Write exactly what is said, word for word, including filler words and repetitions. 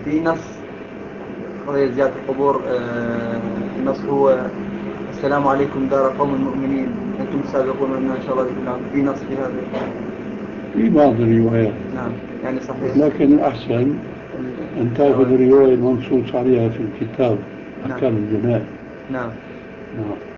في نص قضية زيارة القبور، آه النص هو السلام عليكم دار قوم المؤمنين أنتم سابقون منا إن شاء الله بالله، في نص في هذا في بعض الروايات. نعم يعني صحيح، لكن الأحسن أن تأخذ الرواية المنصوص عليها في الكتاب أحكام الجنائز. نعم. نعم.